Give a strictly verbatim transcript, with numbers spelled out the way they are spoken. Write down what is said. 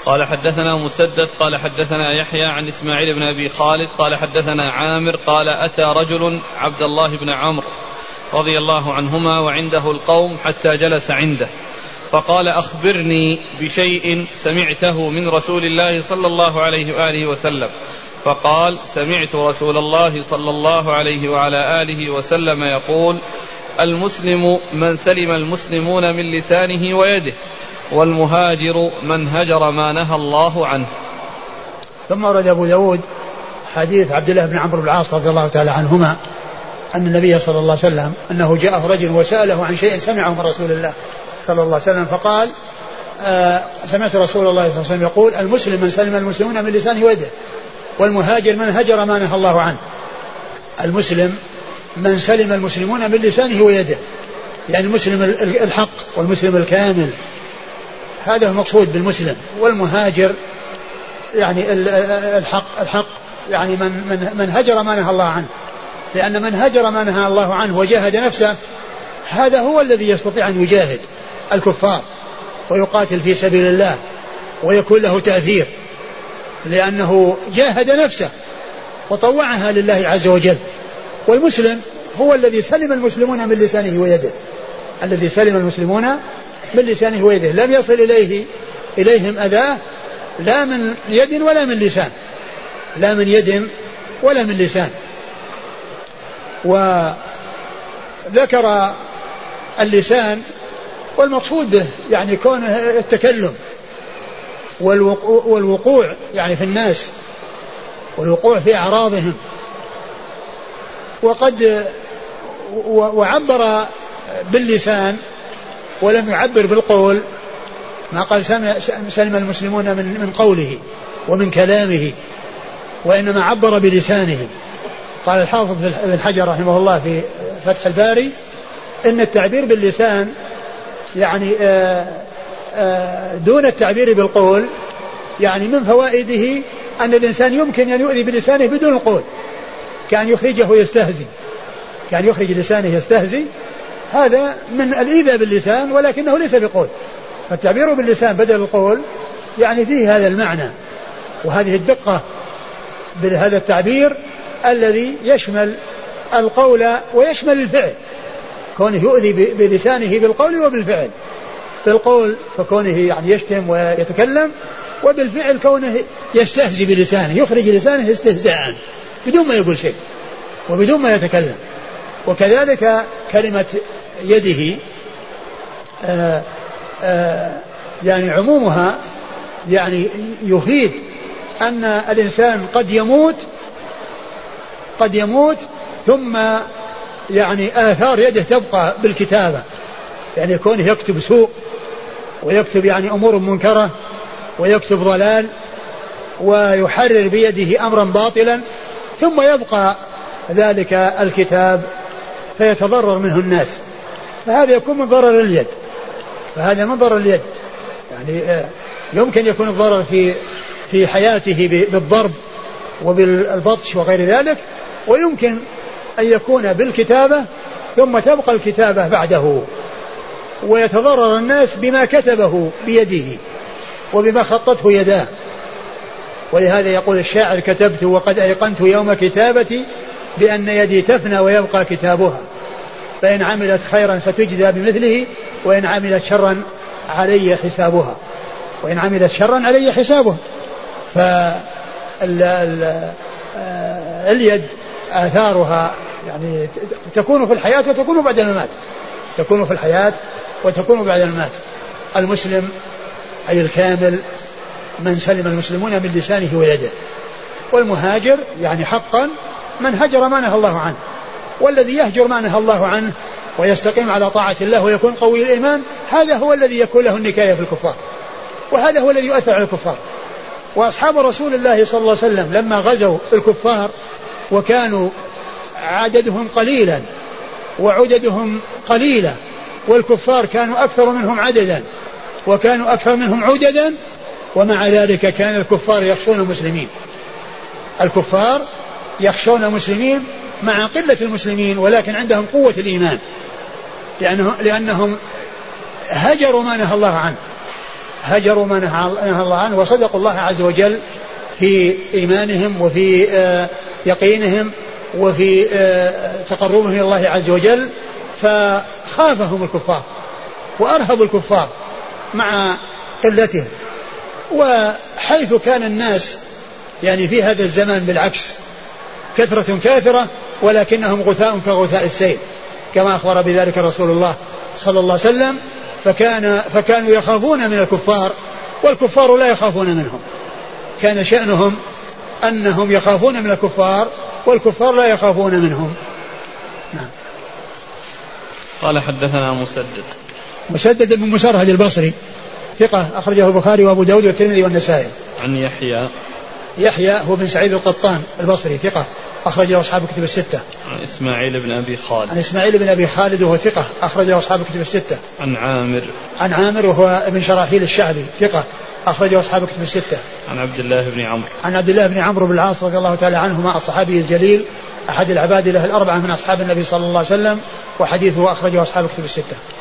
قال حدثنا مسدد قال حدثنا يحيى عن إسماعيل بن أبي خالد قال حدثنا عامر قال أتى رجل عبد الله بن عمرو رضي الله عنهما وعنده القوم حتى جلس عنده فقال أخبرني بشيء سمعته من رسول الله صلى الله عليه وآله وسلم. فقال سمعت رسول الله صلى الله عليه وعلى آله وسلم يقول المسلم من سلم المسلمون من لسانه ويده والمهاجر من هجر ما نهى الله عنه. ثم ورد أبو داود حديث عبد الله بن عمرو بن العاص رضي الله تعالى عنهما أن النبي صلى الله عليه وسلم أنه جاءه رجل وسأله عن شيء سمعه من رسول الله صلى الله عليه وسلم فقال آه سمعت رسول الله صلى الله عليه وسلم يقول المسلم من سلم المسلمون من لسانه ويده والمهاجر من هجر ما نهى الله عنه. المسلم من سلم المسلمون من لسانه ويده يعني المسلم الحق والمسلم الكامل هذا هو المقصود بالمسلم. والمهاجر يعني الحق الحق يعني من من من هجر ما نهى الله عنه لأن من هجر ما نهى الله عنه وجاهد نفسه هذا هو الذي يستطيع أن يجاهد الكفار ويقاتل في سبيل الله ويكون له تأثير لأنه جاهد نفسه وطوعها لله عز وجل. والمسلم هو الذي سلم المسلمون من لسانه ويده الذي سلم المسلمون من لسانه ويده لم يصل إليه إليهم أذاه لا من يد ولا من لسان لا من يد ولا من لسان. وذكر اللسان والمقصود به يعني كون التكلم والوقوع يعني في الناس والوقوع في أعراضهم. وقد وعبر باللسان ولم يعبر بالقول ما قال سلم المسلمون من من قوله ومن كلامه وإنما عبر بلسانه. قال الحافظ بن حجر رحمه الله في فتح الباري إن التعبير باللسان يعني آآ آآ دون التعبير بالقول يعني من فوائده أن الإنسان يمكن أن يؤذي بلسانه بدون القول كأن يخرجه يستهزي كأن يخرج لسانه يستهزي هذا من الإيذاء باللسان ولكنه ليس بقول. فالتعبير باللسان بدل القول يعني فيه هذا المعنى وهذه الدقة بهذا التعبير الذي يشمل القول ويشمل الفعل كونه يؤذي بلسانه بالقول وبالفعل. بالقول فكونه يعني يشتم ويتكلم وبالفعل كونه يستهزي بلسانه يخرج لسانه استهزاء بدون ما يقول شيء وبدون ما يتكلم. وكذلك كلمة يده آآ آآ يعني عمومها يعني يفيد أن الإنسان قد يموت قد يموت ثم يعني آثار يده تبقى بالكتابة يعني كونه يكتب سوء ويكتب يعني أمور منكرة ويكتب ضلال ويحرر بيده أمرا باطلا ثم يبقى ذلك الكتاب فيتضرر منه الناس. فهذا يكون من ضرر اليد فهذا من ضرر اليد يعني يمكن يكون الضرر في في حياته بالضرب وبالبطش وغير ذلك ويمكن أن يكون بالكتابة ثم تبقى الكتابة بعده ويتضرر الناس بما كتبه بيده وبما خطته يداه. ولهذا يقول الشاعر كتبت وقد أيقنت يوم كتابتي بأن يدي تفنى ويبقى كتابها فإن عملت خيرا ستجزى بمثله وإن عملت شرا علي حسابها وإن عملت شرا علي حسابها. فاليد آثارها يعني تكون في الحياة وتكون بعد الممات تكون في الحياة وتكون بعد الممات. المسلم أي الكامل من سلم المسلمون من لسانه ويده. والمهاجر يعني حقا من هجر ما نهى الله عنه. والذي يهجر ما نهى الله عنه ويستقيم على طاعة الله ويكون قوي الإيمان هذا هو الذي يكون له النكاية في الكفار وهذا هو الذي يؤثر على الكفار. وأصحاب رسول الله صلى الله عليه وسلم لما غزوا الكفار وكانوا عددهم قليلا وعددهم قليلة والكفار كانوا أكثر منهم عددا وكانوا أكثر منهم عددا ومع ذلك كان الكفار يخشون المسلمين الكفار يخشون المسلمين مع قلة المسلمين ولكن عندهم قوة الإيمان لأنهم, لأنهم هجروا ما نهى الله عنه هجروا ما نهى الله عنه وصدقوا الله عز وجل في إيمانهم وفي يقينهم وفي تقربهم إلى الله عز وجل، فخافهم الكفار وأرهبوا الكفار مع قلتهم. وحيث كان الناس يعني في هذا الزمان بالعكس كثرة كافرة ولكنهم غثاء كغثاء السيل كما أخبر بذلك رسول الله صلى الله عليه وسلم، فكان فكانوا يخافون من الكفار والكفار لا يخافون منهم، كان شأنهم أنهم يخافون من الكفار والكفار لا يخافون منهم. نعم. قال حدثنا مسدد مسدد بن مسرهد البصري ثقة أخرجه البخاري وأبو داود والترمذي والنسائي. عن يحيى يحيى هو بن سعيد القطان البصري ثقة أخرجه أصحاب الكتب الستة. عن إسماعيل بن أبي خالد عن إسماعيل بن أبي خالد وهو ثقة أخرجه أصحاب الكتب الستة. عن عامر عن عامر وهو ابن شراحيل الشعبي ثقة أخرجه أصحاب الكتب الستة. عن عبد الله بن عمرو عن عبد الله بن عمرو بن العاص رضي الله تعالى عنهما الصحابي الجليل أحد العباد له الأربعة من أصحاب النبي صلى الله عليه وسلم، وحديثه أخرجه أصحاب الكتب الستة.